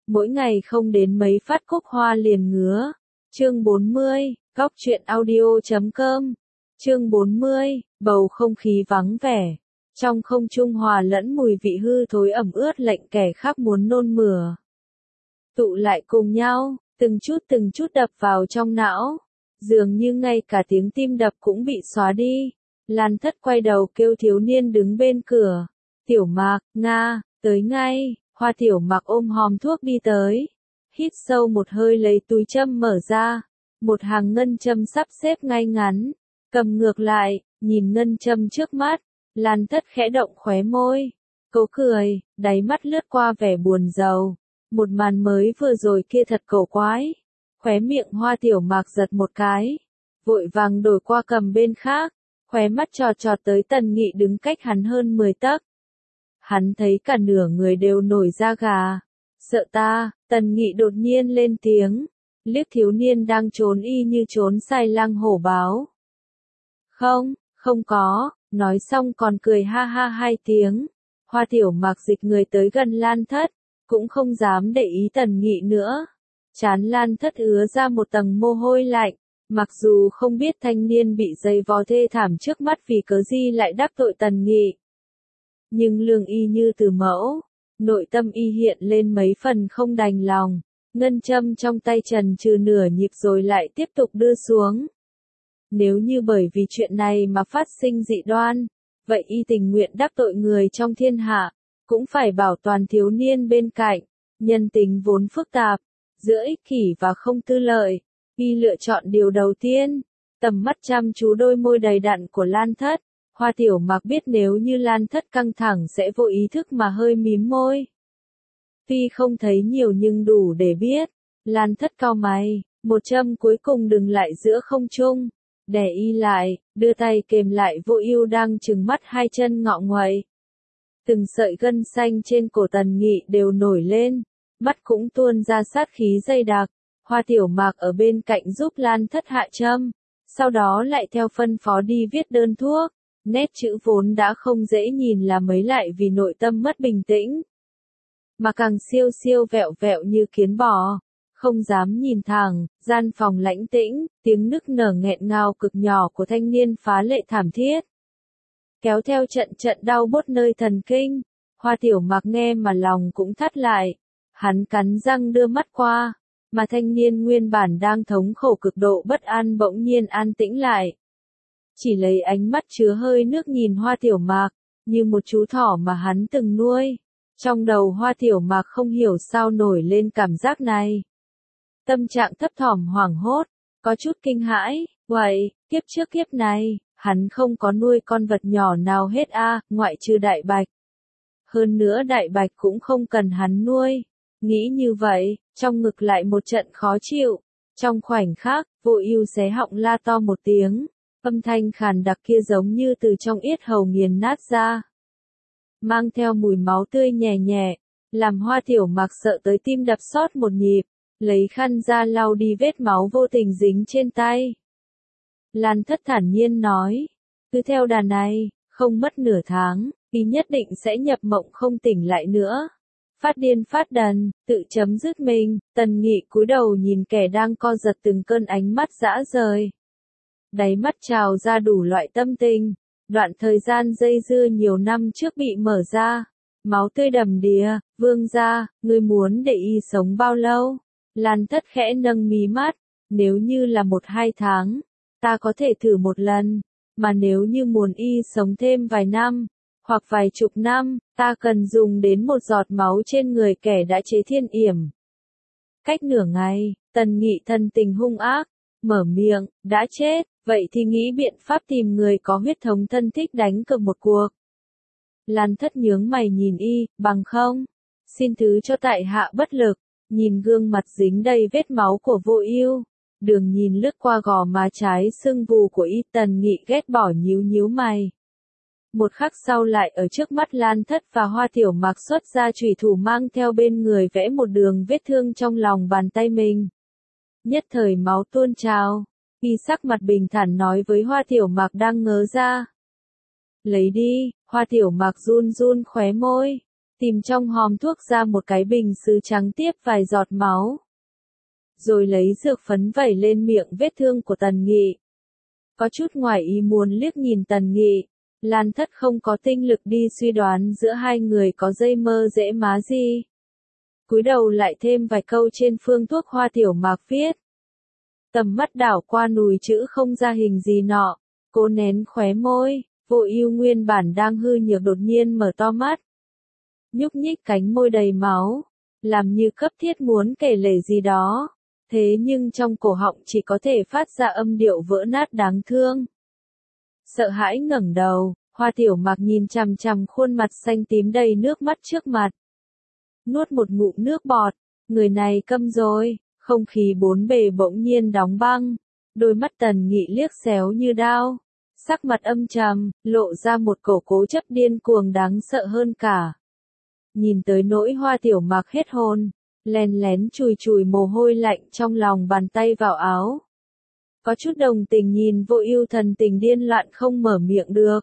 mỗi ngày không đến mấy phát cúc hoa liền ngứa. Chương 40, Góc truyện audio.com. Chương 40, bầu không khí vắng vẻ. Trong không trung hòa lẫn mùi vị hư thối ẩm ướt lệnh kẻ khác muốn nôn mửa. Tụ lại cùng nhau, từng chút đập vào trong não. Dường như ngay cả tiếng tim đập cũng bị xóa đi. Lan Thất quay đầu kêu thiếu niên đứng bên cửa. Tiểu Mạc, Nga, tới ngay. Hoa Tiểu Mạc ôm hòm thuốc đi tới. Hít sâu một hơi lấy túi châm mở ra. Một hàng ngân châm sắp xếp ngay ngắn. Cầm ngược lại, nhìn ngân châm trước mắt. Lan Thất khẽ động khóe môi. Cố cười, đáy mắt lướt qua vẻ buồn rầu. Một màn mới vừa rồi kia thật cổ quái. Khóe miệng Hoa Tiểu Mạc giật một cái. Vội vàng đổi qua cầm bên khác. Khóe mắt trọt tới Tần Nghị đứng cách hắn hơn 10 tấc. Hắn thấy cả nửa người đều nổi da gà. Sợ ta, Tần Nghị đột nhiên lên tiếng. Liếc thiếu niên đang trốn y như trốn sai lang hổ báo. Không có, nói xong còn cười ha ha hai tiếng. Hoa Tiểu Mạc dịch người tới gần Lan Thất, cũng không dám để ý Tần Nghị nữa. Trán Lan Thất ứa ra một tầng mồ hôi lạnh, mặc dù không biết thanh niên bị giày vò thê thảm trước mắt vì cớ gì lại đắc tội Tần Nghị. Nhưng lương y như từ mẫu, nội tâm y hiện lên mấy phần không đành lòng, ngân châm trong tay trần trừ nửa nhịp rồi lại tiếp tục đưa xuống. Nếu như bởi vì chuyện này mà phát sinh dị đoan, vậy y tình nguyện đắc tội người trong thiên hạ, cũng phải bảo toàn thiếu niên bên cạnh. Nhân tính vốn phức tạp, giữa ích kỷ và không tư lợi, y lựa chọn điều đầu tiên. Tầm mắt chăm chú đôi môi đầy đặn của Lan Thất, Hoa Tiểu Mạc biết nếu như Lan Thất căng thẳng sẽ vô ý thức mà hơi mím môi. Tuy không thấy nhiều nhưng đủ để biết. Lan Thất cau mày, một châm cuối cùng dừng lại giữa không trung. Đè y lại, đưa tay kềm lại Vô Ưu đang trừng mắt hai chân ngọ nguậy. Từng sợi gân xanh trên cổ Tần Nghị đều nổi lên, mắt cũng tuôn ra sát khí dày đặc. Hoa Tiểu Mạc ở bên cạnh giúp Lan Thất hạ châm, sau đó lại theo phân phó đi viết đơn thuốc. Nét chữ vốn đã không dễ nhìn là mấy lại vì nội tâm mất bình tĩnh, mà càng siêu vẹo vẹo như kiến bò. Không dám nhìn thẳng, gian phòng lãnh tĩnh, tiếng nức nở nghẹn ngào cực nhỏ của thanh niên phá lệ thảm thiết. Kéo theo trận đau buốt nơi thần kinh, Hoa Tiểu Mạc nghe mà lòng cũng thắt lại. Hắn cắn răng đưa mắt qua, mà thanh niên nguyên bản đang thống khổ cực độ bất an bỗng nhiên an tĩnh lại. Chỉ lấy ánh mắt chứa hơi nước nhìn Hoa Tiểu Mạc, như một chú thỏ mà hắn từng nuôi. Trong đầu Hoa Tiểu Mạc không hiểu sao nổi lên cảm giác này. Tâm trạng thấp thỏm hoảng hốt, có chút kinh hãi, vậy, kiếp trước kiếp này, hắn không có nuôi con vật nhỏ nào hết ngoại trừ Đại Bạch. Hơn nữa Đại Bạch cũng không cần hắn nuôi. Nghĩ như vậy, trong ngực lại một trận khó chịu. Trong khoảnh khắc, Vô Ưu xé họng la to một tiếng, âm thanh khàn đặc kia giống như từ trong yết hầu nghiền nát ra. Mang theo mùi máu tươi nhẹ nhẹ, làm Hoa Tiểu Mạc sợ tới tim đập xót một nhịp. Lấy khăn ra lau đi vết máu vô tình dính trên tay. Lan Thất thản nhiên nói, cứ theo đà này, không mất nửa tháng, y nhất định sẽ nhập mộng không tỉnh lại nữa. Phát điên phát đần, tự chấm dứt mình. Tần Nghị cúi đầu nhìn kẻ đang co giật từng cơn ánh mắt dã rời. Đáy mắt trào ra đủ loại tâm tình. Đoạn thời gian dây dưa nhiều năm trước bị mở ra. Máu tươi đầm đìa, vương gia, ngươi muốn để y sống bao lâu? Lan Thất khẽ nâng mí mắt, nếu như là 1-2 tháng, ta có thể thử một lần, mà nếu như muốn y sống thêm vài năm, hoặc vài chục năm, ta cần dùng đến một giọt máu trên người kẻ đã chế thiên yểm. Cách nửa ngày, Tần Nghị thần tình hung ác, mở miệng, đã chết, vậy thì nghĩ biện pháp tìm người có huyết thống thân thích đánh cược một cuộc. Lan Thất nhướng mày nhìn y, bằng không, xin thứ cho tại hạ bất lực. Nhìn gương mặt dính đầy vết máu của Vô Ưu, Đường nhìn lướt qua gò má trái sưng vù của y, Tần Nghị ghét bỏ nhíu mày. Một khắc sau lại ở trước mắt Lan Thất và Hoa Tiểu Mạc xuất ra chủy thủ mang theo bên người vẽ một đường vết thương trong lòng bàn tay mình. Nhất thời máu tuôn trào, y sắc mặt bình thản nói với Hoa Tiểu Mạc đang ngớ ra. Lấy đi, Hoa Tiểu Mạc run khóe môi. tìm trong hòm thuốc ra một cái bình sứ trắng tiếp vài giọt máu. Rồi lấy dược phấn vẩy lên miệng vết thương của Tần Nghị. Có chút ngoài ý muốn liếc nhìn Tần Nghị, Lan Thất không có tinh lực đi suy đoán giữa hai người có dây mơ dễ má gì. Cúi đầu lại thêm vài câu trên phương thuốc Hoa Tiểu Mạc viết. Tầm mắt đảo qua nùi chữ không ra hình gì nọ, cố nén khóe môi, Vô Ưu nguyên bản đang hư nhược đột nhiên mở to mắt. Nhúc nhích cánh môi đầy máu, làm như cấp thiết muốn kể lể gì đó, thế nhưng trong cổ họng chỉ có thể phát ra âm điệu vỡ nát đáng thương. Sợ hãi ngẩng đầu, Hoa Tiểu Mạc nhìn chằm chằm khuôn mặt xanh tím đầy nước mắt trước mặt. Nuốt một ngụm nước bọt, người này câm rồi, không khí bốn bề bỗng nhiên đóng băng, đôi mắt Tần Nghị liếc xéo như đao, sắc mặt âm trầm, lộ ra một cổ cố chấp điên cuồng đáng sợ hơn cả. Nhìn tới nỗi Hoa Tiểu Mạc hết hồn, lén lén chùi chùi mồ hôi lạnh trong lòng bàn tay vào áo. Có chút đồng tình nhìn Vô Ưu thần tình điên loạn không mở miệng được.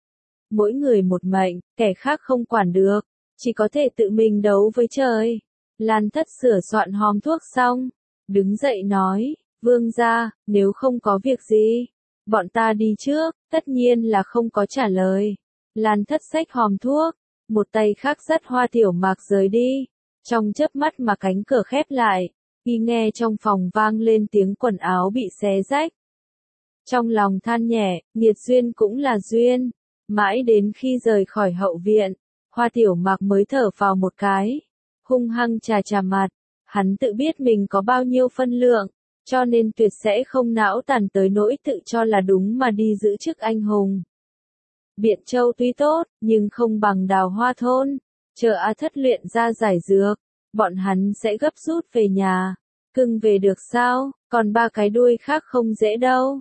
Mỗi người một mệnh, kẻ khác không quản được, chỉ có thể tự mình đấu với trời. Lan Thất sửa soạn hòm thuốc xong, đứng dậy nói, Vương gia, nếu không có việc gì, bọn ta đi trước, tất nhiên là không có trả lời. Lan Thất xách hòm thuốc, một tay khác dắt Hoa Tiểu Mạc rời đi, trong chớp mắt mà cánh cửa khép lại, khi nghe trong phòng vang lên tiếng quần áo bị xé rách. Trong lòng than nhẹ, nghiệt duyên cũng là duyên, mãi đến khi rời khỏi hậu viện, Hoa Tiểu Mạc mới thở phào một cái, hung hăng chà chà mặt, hắn tự biết mình có bao nhiêu phân lượng, cho nên tuyệt sẽ không não tàn tới nỗi tự cho là đúng mà đi giữ chức anh hùng. Biện Châu tuy tốt, nhưng không bằng Đào Hoa thôn, chờ A Thất luyện ra giải dược, bọn hắn sẽ gấp rút về nhà. Cưng về được sao, còn ba cái đuôi khác không dễ đâu.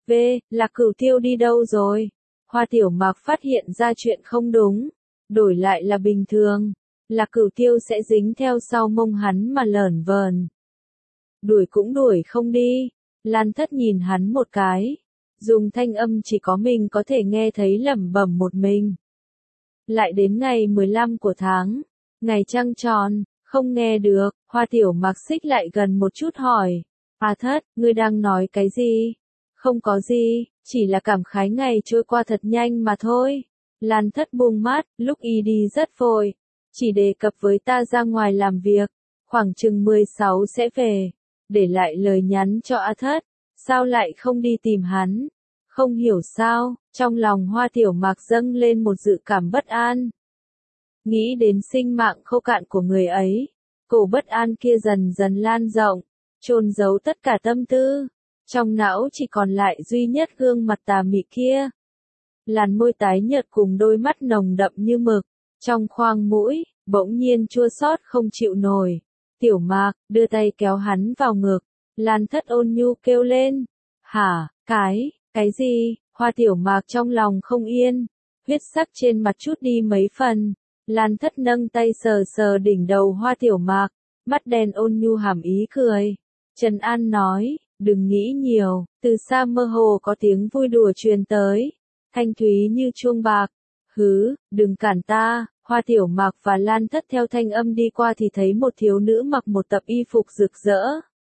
Lạc Cửu Tiêu đi đâu rồi? Hoa Tiểu Mạc phát hiện ra chuyện không đúng, đổi lại là bình thường, Lạc Cửu Tiêu sẽ dính theo sau mông hắn mà lởn vởn. Đuổi cũng đuổi không đi. Lan Thất nhìn hắn một cái, dùng thanh âm chỉ có mình có thể nghe thấy lẩm bẩm một mình. Lại đến ngày 15 của tháng, ngày trăng tròn, không nghe được, Hoa Tiểu Mạc xích lại gần một chút hỏi. A Thất, ngươi đang nói cái gì? Không có gì, chỉ là cảm khái ngày trôi qua thật nhanh mà thôi. Lan Thất buông mắt, lúc y đi rất vội, chỉ đề cập với ta ra ngoài làm việc, khoảng chừng 16 sẽ về, để lại lời nhắn cho A Thất, sao lại không đi tìm hắn? Không hiểu sao, trong lòng Hoa Tiểu Mạc dâng lên một dự cảm bất an. Nghĩ đến sinh mạng khô cạn của người ấy, cổ bất an kia dần dần lan rộng, chôn giấu tất cả tâm tư, trong não chỉ còn lại duy nhất gương mặt tà mị kia. Làn môi tái nhợt cùng đôi mắt nồng đậm như mực, trong khoang mũi, bỗng nhiên chua xót không chịu nổi. Tiểu Mạc, đưa tay kéo hắn vào ngực, Lan Thất ôn nhu kêu lên. Hả, cái gì? Hoa Tiểu Mạc trong lòng không yên, huyết sắc trên mặt chút đi mấy phần. Lan Thất nâng tay sờ sờ đỉnh đầu Hoa Tiểu Mạc, mắt đen ôn nhu hàm ý cười. Trần An nói, đừng nghĩ nhiều, từ xa mơ hồ có tiếng vui đùa truyền tới, thanh thúy như chuông bạc. Đừng cản ta. Hoa Tiểu Mạc và Lan Thất theo thanh âm đi qua thì thấy một thiếu nữ mặc một tập y phục rực rỡ.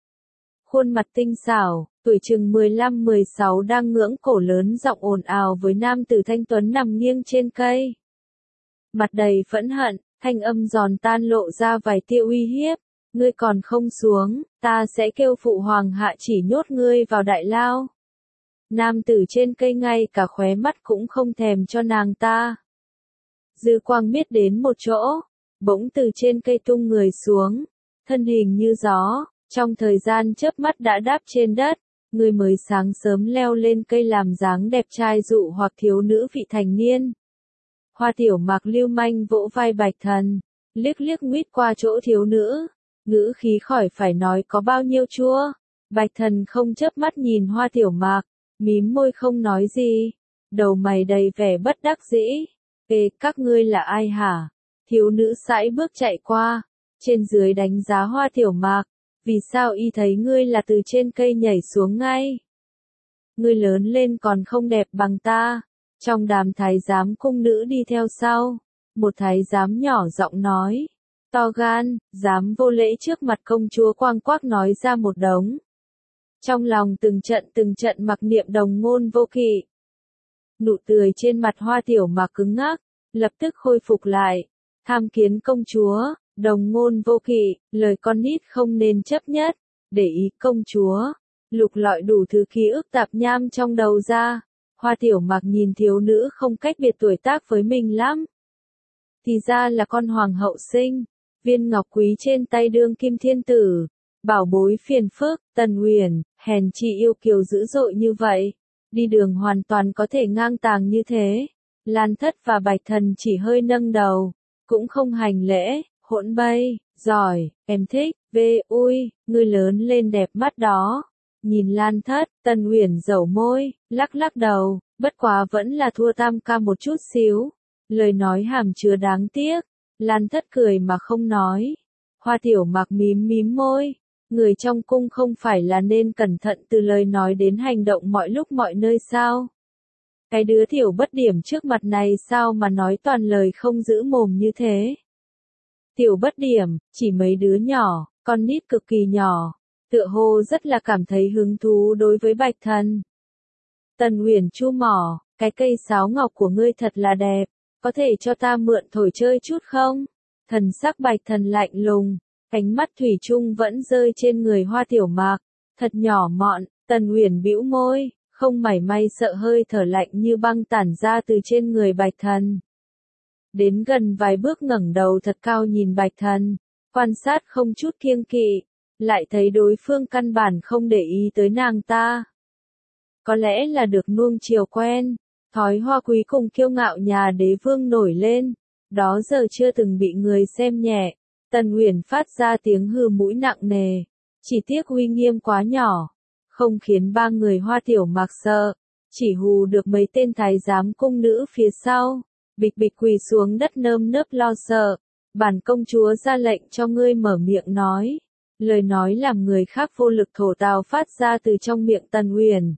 Khuôn mặt tinh xảo, tuổi chừng 15-16 đang ngưỡng cổ lớn giọng ồn ào với nam tử thanh tuấn nằm nghiêng trên cây. Mặt đầy phẫn hận, thanh âm giòn tan lộ ra vài tia uy hiếp. Ngươi còn không xuống, ta sẽ kêu phụ hoàng hạ chỉ nhốt ngươi vào đại lao. Nam tử trên cây ngay cả khóe mắt cũng không thèm cho nàng ta. Dư quang miết đến một chỗ, bỗng từ trên cây tung người xuống, thân hình như gió, trong thời gian chớp mắt đã đáp trên đất, người mới sáng sớm leo lên cây làm dáng đẹp trai dụ hoặc thiếu nữ vị thành niên. Hoa Tiểu Mạc lưu manh vỗ vai Bạch Thần, liếc liếc nguýt qua chỗ thiếu nữ, ngữ khí khỏi phải nói có bao nhiêu chua. Bạch Thần không chớp mắt nhìn Hoa Tiểu Mạc, mím môi không nói gì, đầu mày đầy vẻ bất đắc dĩ. Các ngươi là ai hả? Thiếu nữ sải bước chạy qua, trên dưới đánh giá Hoa Tiểu Mạc, vì sao y thấy ngươi là từ trên cây nhảy xuống ngay? Ngươi lớn lên còn không đẹp bằng ta, trong đám thái giám cung nữ đi theo sau, Một thái giám nhỏ giọng nói, to gan, dám vô lễ trước mặt công chúa, quang quác nói ra một đống. Trong lòng từng trận mặc niệm đồng ngôn vô kỵ. Nụ cười trên mặt Hoa Tiểu Mạc cứng ngắc, lập tức khôi phục lại. Tham kiến công chúa, đồng ngôn vô kỵ, lời con nít không nên chấp nhất. Để ý công chúa, lục lọi đủ thứ ký ức tạp nham trong đầu ra. Hoa Tiểu Mạc nhìn thiếu nữ không cách biệt tuổi tác với mình lắm. Thì ra là con hoàng hậu sinh, viên ngọc quý trên tay đương kim thiên tử. Bảo bối phiền phức, Tần Uyển, hèn chi yêu kiều dữ dội như vậy. Đi đường hoàn toàn có thể ngang tàng như thế. Lan Thất và Bạch Thần chỉ hơi nâng đầu, cũng không hành lễ, hỗn bay, giỏi, em thích, ui, ngươi lớn lên đẹp mắt đó. Nhìn Lan Thất, Tần Uyển dẩu môi, lắc lắc đầu, bất quá vẫn là thua Tam ca một chút xíu. Lời nói hàm chứa đáng tiếc, Lan Thất cười mà không nói. Hoa Tiểu Mạc mím mím môi. Người trong cung không phải là nên cẩn thận từ lời nói đến hành động mọi lúc mọi nơi sao? Cái đứa tiểu bất điểm trước mặt này sao mà nói toàn lời không giữ mồm như thế? Tiểu bất điểm, chỉ mấy đứa nhỏ, con nít cực kỳ nhỏ, tựa hồ rất là cảm thấy hứng thú đối với Bạch Thần. Tần Uyển chu mỏ, cái cây sáo ngọc của ngươi thật là đẹp, có thể cho ta mượn thổi chơi chút không? Thần sắc Bạch Thần lạnh lùng. Ánh mắt thủy chung vẫn rơi trên người Hoa Tiểu Mạc, thật nhỏ mọn. Tần Uyển bĩu môi, không mảy may sợ hơi thở lạnh như băng tản ra từ trên người Bạch Thần. Đến gần vài bước ngẩng đầu thật cao nhìn Bạch Thần, quan sát không chút kiêng kỵ, lại thấy đối phương căn bản không để ý tới nàng ta. Có lẽ là được nuông chiều quen, thói hoa quý cùng kiêu ngạo nhà đế vương nổi lên, đó giờ chưa từng bị người xem nhẹ. Tần Uyển phát ra tiếng hừ mũi nặng nề, chỉ tiếc uy nghiêm quá nhỏ, không khiến ba người Hoa Tiểu Mạc sợ, chỉ hù được mấy tên thái giám cung nữ phía sau, bịch bịch quỳ xuống đất nơm nớp lo sợ. Bản công chúa ra lệnh cho ngươi mở miệng nói. Lời nói làm người khác vô lực thổ tào phát ra từ trong miệng Tần Uyển.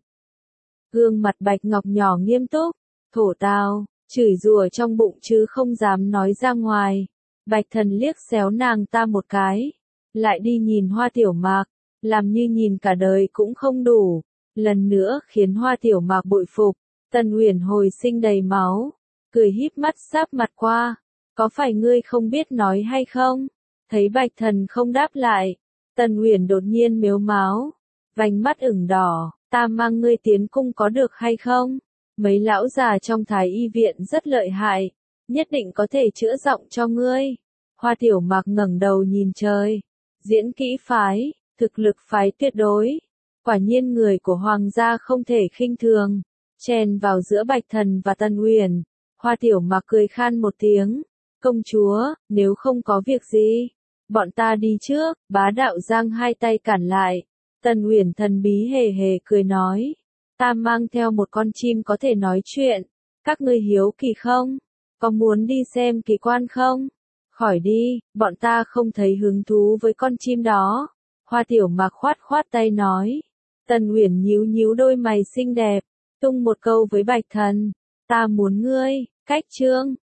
Gương mặt Bạch Ngọc nhỏ nghiêm túc, thổ tào, chửi rủa trong bụng chứ không dám nói ra ngoài. Bạch Thần liếc xéo nàng ta một cái, lại đi nhìn Hoa Tiểu Mạc, làm như nhìn cả đời cũng không đủ, lần nữa khiến Hoa Tiểu Mạc bội phục. Tần Uyển hồi sinh đầy máu, cười híp mắt sáp mặt qua, có phải ngươi không biết nói hay không? Thấy Bạch Thần không đáp lại, Tần Uyển đột nhiên mếu máo, vành mắt ửng đỏ, ta mang ngươi tiến cung có được hay không? Mấy lão già trong Thái y viện rất lợi hại, nhất định có thể chữa giọng cho ngươi. Hoa Tiểu Mạc ngẩng đầu nhìn trời, diễn kỹ phái, thực lực phái tuyệt đối. Quả nhiên người của hoàng gia không thể khinh thường. Chèn vào giữa Bạch Thần và Tần Uyển, Hoa Tiểu Mạc cười khan một tiếng, công chúa, nếu không có việc gì, bọn ta đi trước. Bá đạo giang hai tay cản lại. Tần Uyển thần bí hề hề cười nói, ta mang theo một con chim có thể nói chuyện, các ngươi hiếu kỳ không? Có muốn đi xem kỳ quan không? Khỏi đi, bọn ta không thấy hứng thú với con chim đó. Hoa Tiểu Mạc khoát khoát tay nói. Tần Uyển nhíu nhíu đôi mày xinh đẹp, tung một câu với Bạch Thần, ta muốn ngươi. Cách chương